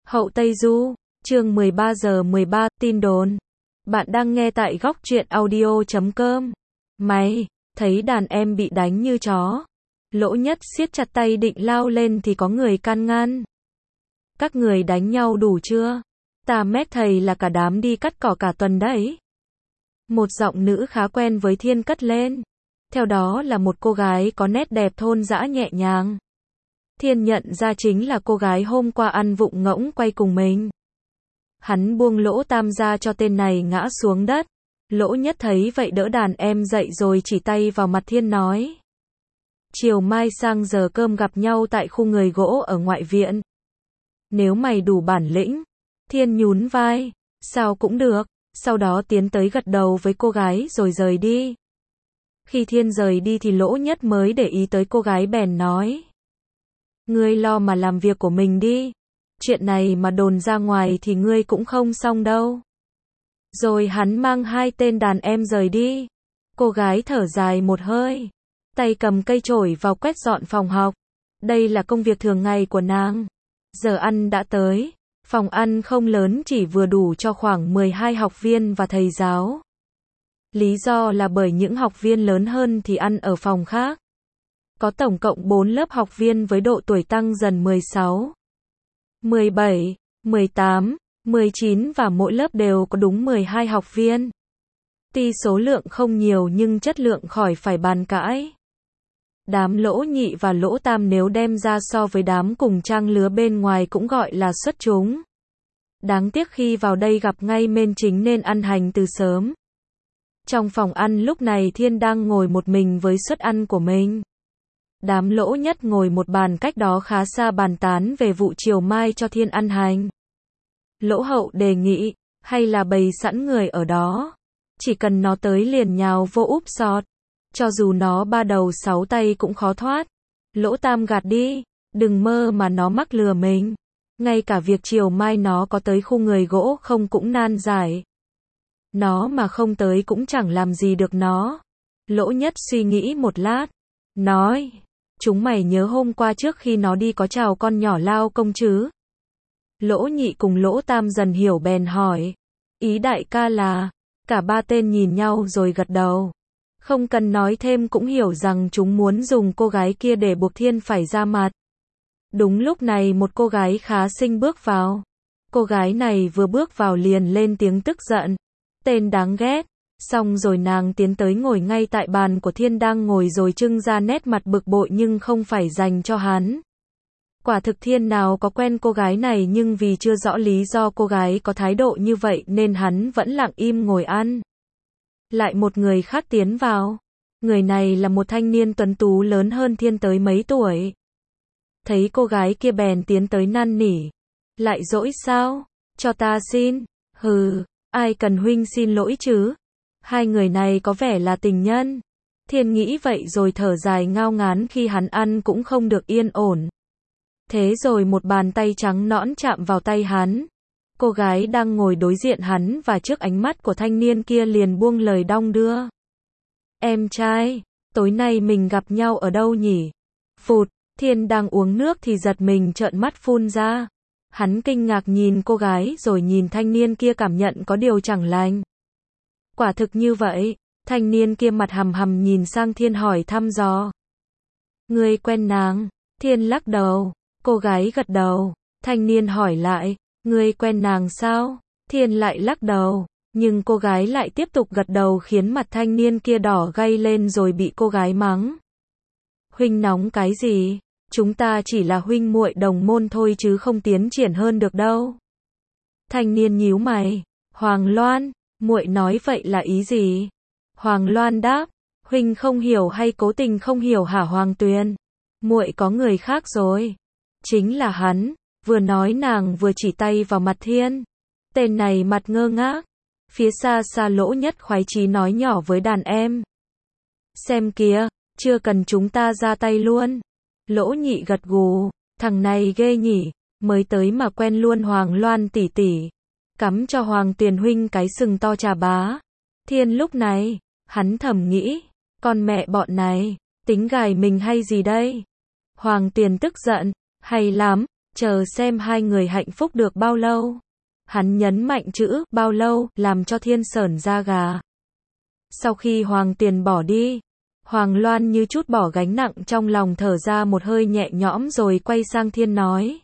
Hậu Tây Du, chương 13 giờ 13, tin đồn. Bạn đang nghe tại góc truyện audio.com. Mày, thấy đàn em bị đánh như chó. Lỗ Nhất siết chặt tay định lao lên thì có người can ngăn. Các người đánh nhau đủ chưa? Ta mét thầy là cả đám đi cắt cỏ cả tuần đấy. Một giọng nữ khá quen với Thiên cất lên. Theo đó là một cô gái có nét đẹp thôn dã nhẹ nhàng. Thiên nhận ra chính là cô gái hôm qua ăn vụng ngỗng quay cùng mình. Hắn buông Lỗ Tam ra cho tên này ngã xuống đất. Lỗ Nhất thấy vậy đỡ đàn em dậy rồi chỉ tay vào mặt Thiên nói. Chiều mai sang giờ cơm gặp nhau tại khu người gỗ ở ngoại viện. Nếu mày đủ bản lĩnh. Thiên nhún vai. Sao cũng được. Sau đó tiến tới gật đầu với cô gái rồi rời đi. Khi Thiên rời đi thì Lỗ Nhất mới để ý tới cô gái bèn nói. Ngươi lo mà làm việc của mình đi. Chuyện này mà đồn ra ngoài thì ngươi cũng không xong đâu. Rồi hắn mang hai tên đàn em rời đi. Cô gái thở dài một hơi. Tay cầm cây chổi vào quét dọn phòng học. Đây là công việc thường ngày của nàng. Giờ ăn đã tới. Phòng ăn không lớn chỉ vừa đủ cho khoảng 12 học viên và thầy giáo. Lý do là bởi những học viên lớn hơn thì ăn ở phòng khác. Có tổng cộng 4 lớp học viên với độ tuổi tăng dần 16, 17, 18, 19 và mỗi lớp đều có đúng 12 học viên. Tuy số lượng không nhiều nhưng chất lượng khỏi phải bàn cãi. Đám Lỗ Nhị và Lỗ Tam nếu đem ra so với đám cùng trang lứa bên ngoài cũng gọi là xuất chúng. Đáng tiếc khi vào đây gặp ngay mên chính nên ăn hành từ sớm. Trong phòng ăn lúc này Thiên đang ngồi một mình với suất ăn của mình. Đám Lỗ Nhất ngồi một bàn cách đó khá xa bàn tán về vụ chiều mai cho Thiên ăn hành. Lỗ Hậu đề nghị, hay là bày sẵn người ở đó. Chỉ cần nó tới liền nhào vô úp sọt. Cho dù nó ba đầu sáu tay cũng khó thoát. Lỗ Tam gạt đi, đừng mơ mà nó mắc lừa mình. Ngay cả việc chiều mai nó có tới khu người gỗ không cũng nan giải. Nó mà không tới cũng chẳng làm gì được nó. Lỗ Nhất suy nghĩ một lát. Nói, chúng mày nhớ hôm qua trước khi nó đi có chào con nhỏ Lao Công chứ? Lỗ Nhị cùng Lỗ Tam dần hiểu bèn hỏi. Ý đại ca là, cả ba tên nhìn nhau rồi gật đầu. Không cần nói thêm cũng hiểu rằng chúng muốn dùng cô gái kia để buộc Thiên phải ra mặt. Đúng lúc này một cô gái khá xinh bước vào. Cô gái này vừa bước vào liền lên tiếng tức giận. Tên đáng ghét. Xong rồi nàng tiến tới ngồi ngay tại bàn của Thiên đang ngồi rồi trưng ra nét mặt bực bội nhưng không phải dành cho hắn. Quả thực Thiên nào có quen cô gái này nhưng vì chưa rõ lý do cô gái có thái độ như vậy nên hắn vẫn lặng im ngồi ăn. Lại một người khác tiến vào. Người này là một thanh niên tuấn tú lớn hơn Thiên tới mấy tuổi. Thấy cô gái kia bèn tiến tới năn nỉ. Lại dỗi sao? Cho ta xin. Hừ, ai cần huynh xin lỗi chứ? Hai người này có vẻ là tình nhân. Thiên nghĩ vậy rồi thở dài ngao ngán khi hắn ăn cũng không được yên ổn. Thế rồi một bàn tay trắng nõn chạm vào tay hắn. Cô gái đang ngồi đối diện hắn và trước ánh mắt của thanh niên kia liền buông lời đong đưa. Em trai, tối nay mình gặp nhau ở đâu nhỉ? Phụt, Thiên đang uống nước thì giật mình trợn mắt phun ra. Hắn kinh ngạc nhìn cô gái rồi nhìn thanh niên kia cảm nhận có điều chẳng lành. Quả thực như vậy, thanh niên kia mặt hầm hầm nhìn sang Thiên hỏi thăm dò. Ngươi quen nàng? Thiên lắc đầu, cô gái gật đầu, thanh niên hỏi lại, ngươi quen nàng sao? Thiên lại lắc đầu, nhưng cô gái lại tiếp tục gật đầu khiến mặt thanh niên kia đỏ gay lên rồi bị cô gái mắng. Huynh nóng cái gì? Chúng ta chỉ là huynh muội đồng môn thôi chứ không tiến triển hơn được đâu. Thanh niên nhíu mày, Hoàng Loan, muội nói vậy là ý gì? Hoàng Loan đáp, huynh không hiểu hay cố tình không hiểu hả Hoàng Tuyền? Muội có người khác rồi. Chính là hắn. Vừa nói nàng vừa chỉ tay vào mặt Thiên. Tên này mặt ngơ ngác. Phía xa xa Lỗ Nhất khoái chí nói nhỏ với đàn em. Xem kìa, chưa cần chúng ta ra tay luôn. Lỗ Nhị gật gù, thằng này ghê nhỉ, mới tới mà quen luôn Hoàng Loan tỷ tỷ. Cắm cho Hoàng Tuyền huynh cái sừng to chà bá. Thiên lúc này, hắn thầm nghĩ, con mẹ bọn này, tính gài mình hay gì đây? Hoàng Tuyền tức giận, hay lắm, chờ xem hai người hạnh phúc được bao lâu. Hắn nhấn mạnh chữ bao lâu, làm cho Thiên sởn da gà. Sau khi Hoàng Tuyền bỏ đi, Hoàng Loan như chút bỏ gánh nặng trong lòng, thở ra một hơi nhẹ nhõm rồi quay sang Thiên nói.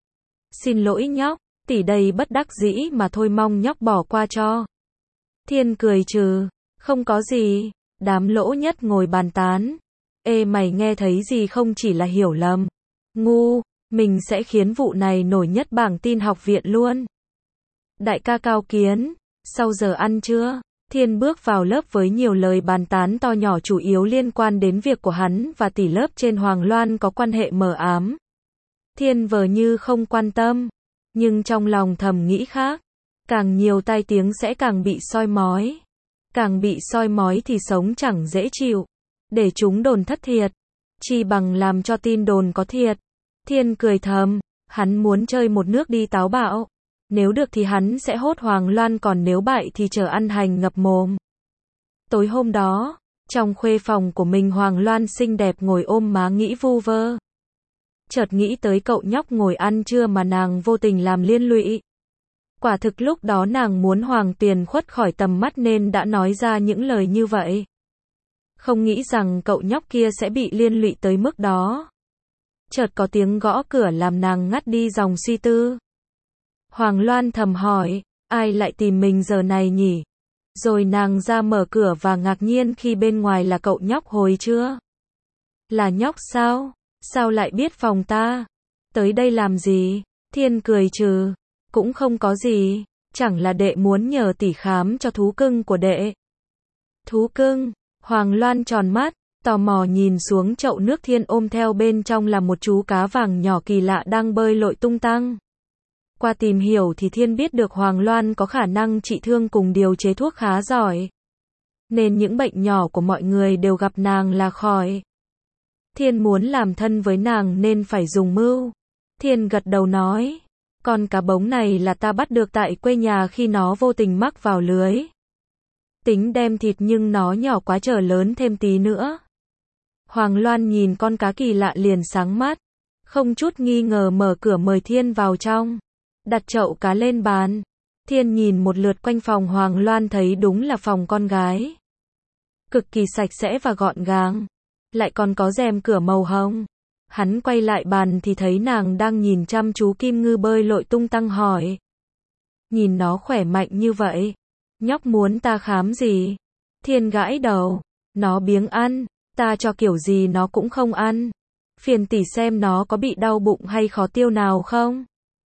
Xin lỗi nhóc, tỷ đây bất đắc dĩ mà thôi, mong nhóc bỏ qua cho. Thiên cười trừ, không có gì. Đám Lỗ Nhất ngồi bàn tán. Ê mày nghe thấy gì không, chỉ là hiểu lầm. Ngu, mình sẽ khiến vụ này nổi nhất bảng tin học viện luôn. Đại ca Cao Kiến, sau giờ ăn trưa, Thiên bước vào lớp với nhiều lời bàn tán to nhỏ, chủ yếu liên quan đến việc của hắn và tỷ lớp trên Hoàng Loan có quan hệ mờ ám. Thiên vờ như không quan tâm, nhưng trong lòng thầm nghĩ khác. Càng nhiều tai tiếng sẽ càng bị soi mói. Càng bị soi mói thì sống chẳng dễ chịu. Để chúng đồn thất thiệt, chi bằng làm cho tin đồn có thiệt. Thiên cười thầm, hắn muốn chơi một nước đi táo bạo. Nếu được thì hắn sẽ hốt Hoàng Loan, còn nếu bại thì chờ ăn hành ngập mồm. Tối hôm đó, trong khuê phòng của mình, Hoàng Loan xinh đẹp ngồi ôm má nghĩ vu vơ. Chợt nghĩ tới cậu nhóc ngồi ăn trưa mà nàng vô tình làm liên lụy. Quả thực lúc đó nàng muốn Hoàng Tuyền khuất khỏi tầm mắt nên đã nói ra những lời như vậy. Không nghĩ rằng cậu nhóc kia sẽ bị liên lụy tới mức đó. Chợt có tiếng gõ cửa làm nàng ngắt đi dòng suy tư. Hoàng Loan thầm hỏi, ai lại tìm mình giờ này nhỉ? Rồi nàng ra mở cửa và ngạc nhiên khi bên ngoài là cậu nhóc hồi trưa. Là nhóc sao? Sao lại biết phòng ta? Tới đây làm gì? Thiên cười trừ, cũng không có gì, chẳng là đệ muốn nhờ tỷ khám cho thú cưng của đệ. Thú cưng? Hoàng Loan tròn mắt, tò mò nhìn xuống chậu nước Thiên ôm theo, bên trong là một chú cá vàng nhỏ kỳ lạ đang bơi lội tung tăng. Qua tìm hiểu thì Thiên biết được Hoàng Loan có khả năng trị thương cùng điều chế thuốc khá giỏi. Nên những bệnh nhỏ của mọi người đều gặp nàng là khỏi. Thiên muốn làm thân với nàng nên phải dùng mưu. Thiên gật đầu nói, con cá bống này là ta bắt được tại quê nhà khi nó vô tình mắc vào lưới. Tính đem thịt nhưng nó nhỏ quá, chờ lớn thêm tí nữa. Hoàng Loan nhìn con cá kỳ lạ liền sáng mắt, không chút nghi ngờ mở cửa mời Thiên vào trong. Đặt chậu cá lên bàn. Thiên nhìn một lượt quanh phòng Hoàng Loan thấy đúng là phòng con gái. Cực kỳ sạch sẽ và gọn gàng. Lại còn có rèm cửa màu hồng. Hắn quay lại bàn thì thấy nàng đang nhìn chăm chú kim ngư bơi lội tung tăng, hỏi. Nhìn nó khỏe mạnh như vậy, nhóc muốn ta khám gì? Thiên gãi đầu. Nó biếng ăn, ta cho kiểu gì nó cũng không ăn. Phiền tỷ xem nó có bị đau bụng hay khó tiêu nào không?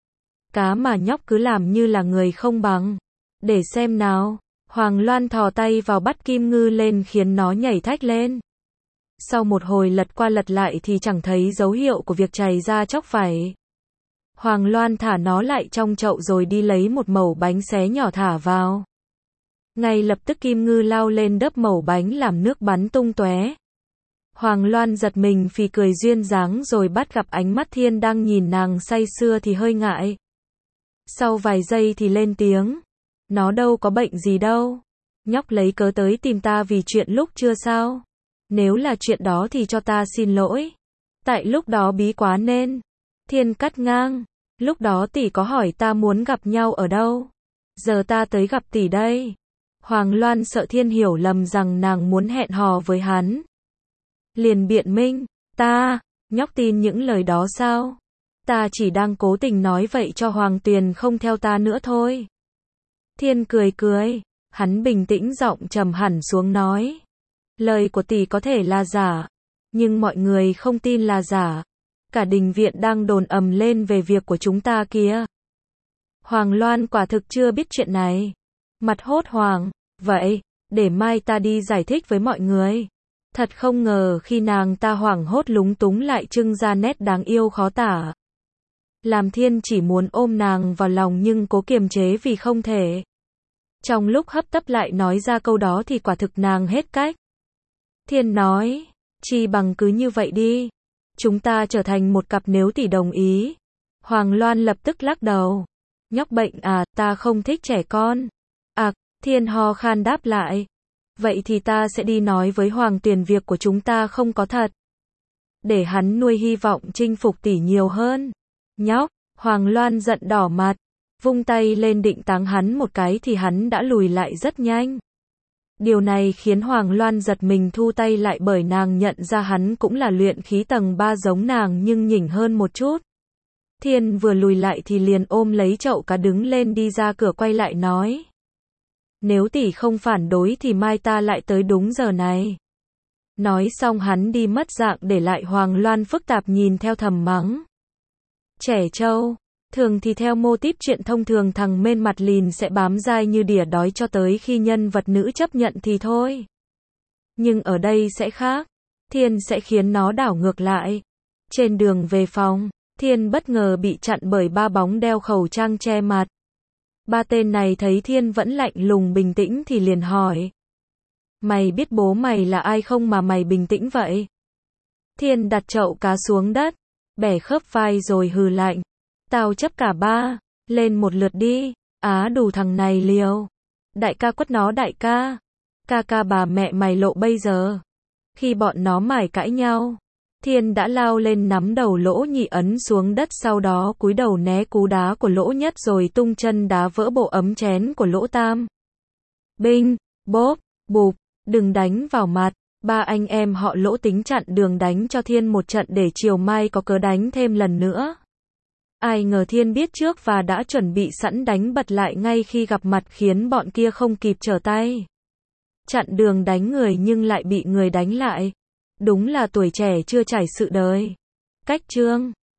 Cá mà nhóc cứ làm như là người không bằng. Để xem nào. Hoàng Loan thò tay vào bắt kim ngư lên khiến nó nhảy thách lên. Sau một hồi lật qua lật lại thì chẳng thấy dấu hiệu của việc chảy ra chóc vảy. Hoàng Loan thả nó lại trong chậu rồi đi lấy một mẩu bánh xé nhỏ thả vào. Ngay lập tức kim ngư lao lên đớp mẩu bánh làm nước bắn tung tóe. Hoàng Loan giật mình phì cười duyên dáng rồi bắt gặp ánh mắt Thiên đang nhìn nàng say sưa thì hơi ngại. Sau vài giây thì lên tiếng. Nó đâu có bệnh gì đâu. Nhóc lấy cớ tới tìm ta vì chuyện lúc trưa sao? Nếu là chuyện đó thì cho ta xin lỗi. Tại lúc đó bí quá nên. Thiên cắt ngang. Lúc đó tỷ có hỏi ta muốn gặp nhau ở đâu. Giờ ta tới gặp tỷ đây. Hoàng Loan sợ Thiên hiểu lầm rằng nàng muốn hẹn hò với hắn. Liền biện minh. Nhóc tin những lời đó sao? Ta chỉ đang cố tình nói vậy cho Hoàng Tuyền không theo ta nữa thôi. Thiên cười cười. Hắn bình tĩnh giọng trầm hẳn xuống nói. Lời của tỷ có thể là giả. Nhưng mọi người không tin là giả. Cả đình viện đang đồn ầm lên về việc của chúng ta kia. Hoàng Loan quả thực chưa biết chuyện này. Mặt hốt hoảng. Vậy, để mai ta đi giải thích với mọi người. Thật không ngờ khi nàng ta hoảng hốt lúng túng lại trưng ra nét đáng yêu khó tả. Làm Thiên chỉ muốn ôm nàng vào lòng nhưng cố kiềm chế vì không thể. Trong lúc hấp tấp lại nói ra câu đó thì quả thực nàng hết cách. Thiên nói, chi bằng cứ như vậy đi. Chúng ta trở thành một cặp nếu tỷ đồng ý. Hoàng Loan lập tức lắc đầu. Nhóc bệnh à, ta không thích trẻ con. Thiên ho khan đáp lại. Vậy thì ta sẽ đi nói với Hoàng Tuyền việc của chúng ta không có thật. Để hắn nuôi hy vọng chinh phục tỷ nhiều hơn. Nhóc, Hoàng Loan giận đỏ mặt, vung tay lên định táng hắn một cái thì hắn đã lùi lại rất nhanh. Điều này khiến Hoàng Loan giật mình thu tay lại bởi nàng nhận ra hắn cũng là luyện khí tầng 3 giống nàng nhưng nhỉnh hơn một chút. Thiên vừa lùi lại thì liền ôm lấy chậu cá đứng lên đi ra cửa quay lại nói. Nếu tỷ không phản đối thì mai ta lại tới đúng giờ này. Nói xong hắn đi mất dạng để lại Hoàng Loan phức tạp nhìn theo thầm mắng. Trẻ trâu, thường thì theo mô típ chuyện thông thường thằng bên mặt lìn sẽ bám dai như đỉa đói cho tới khi nhân vật nữ chấp nhận thì thôi. Nhưng ở đây sẽ khác, Thiên sẽ khiến nó đảo ngược lại. Trên đường về phòng, Thiên bất ngờ bị chặn bởi ba bóng đeo khẩu trang che mặt. Ba tên này thấy Thiên vẫn lạnh lùng bình tĩnh thì liền hỏi. Mày biết bố mày là ai không mà mày bình tĩnh vậy? Thiên đặt chậu cá xuống đất, bẻ khớp vai rồi hừ lạnh. Tao chấp cả ba, lên một lượt đi, đủ thằng này liều. Đại ca quất nó đại ca. Ca bà mẹ mày lộ bây giờ. Khi bọn nó mải cãi nhau, Thiên đã lao lên nắm đầu Lỗ Nhị ấn xuống đất sau đó cúi đầu né cú đá của Lỗ Nhất rồi tung chân đá vỡ bộ ấm chén của Lỗ Tam. Binh, bốp, bụp, đừng đánh vào mặt. Ba anh em họ Lỗ tính chặn đường đánh cho Thiên một trận để chiều mai có cớ đánh thêm lần nữa. Ai ngờ Thiên biết trước và đã chuẩn bị sẵn đánh bật lại ngay khi gặp mặt khiến bọn kia không kịp trở tay. Chặn đường đánh người nhưng lại bị người đánh lại. Đúng là tuổi trẻ chưa trải sự đời. Cách chương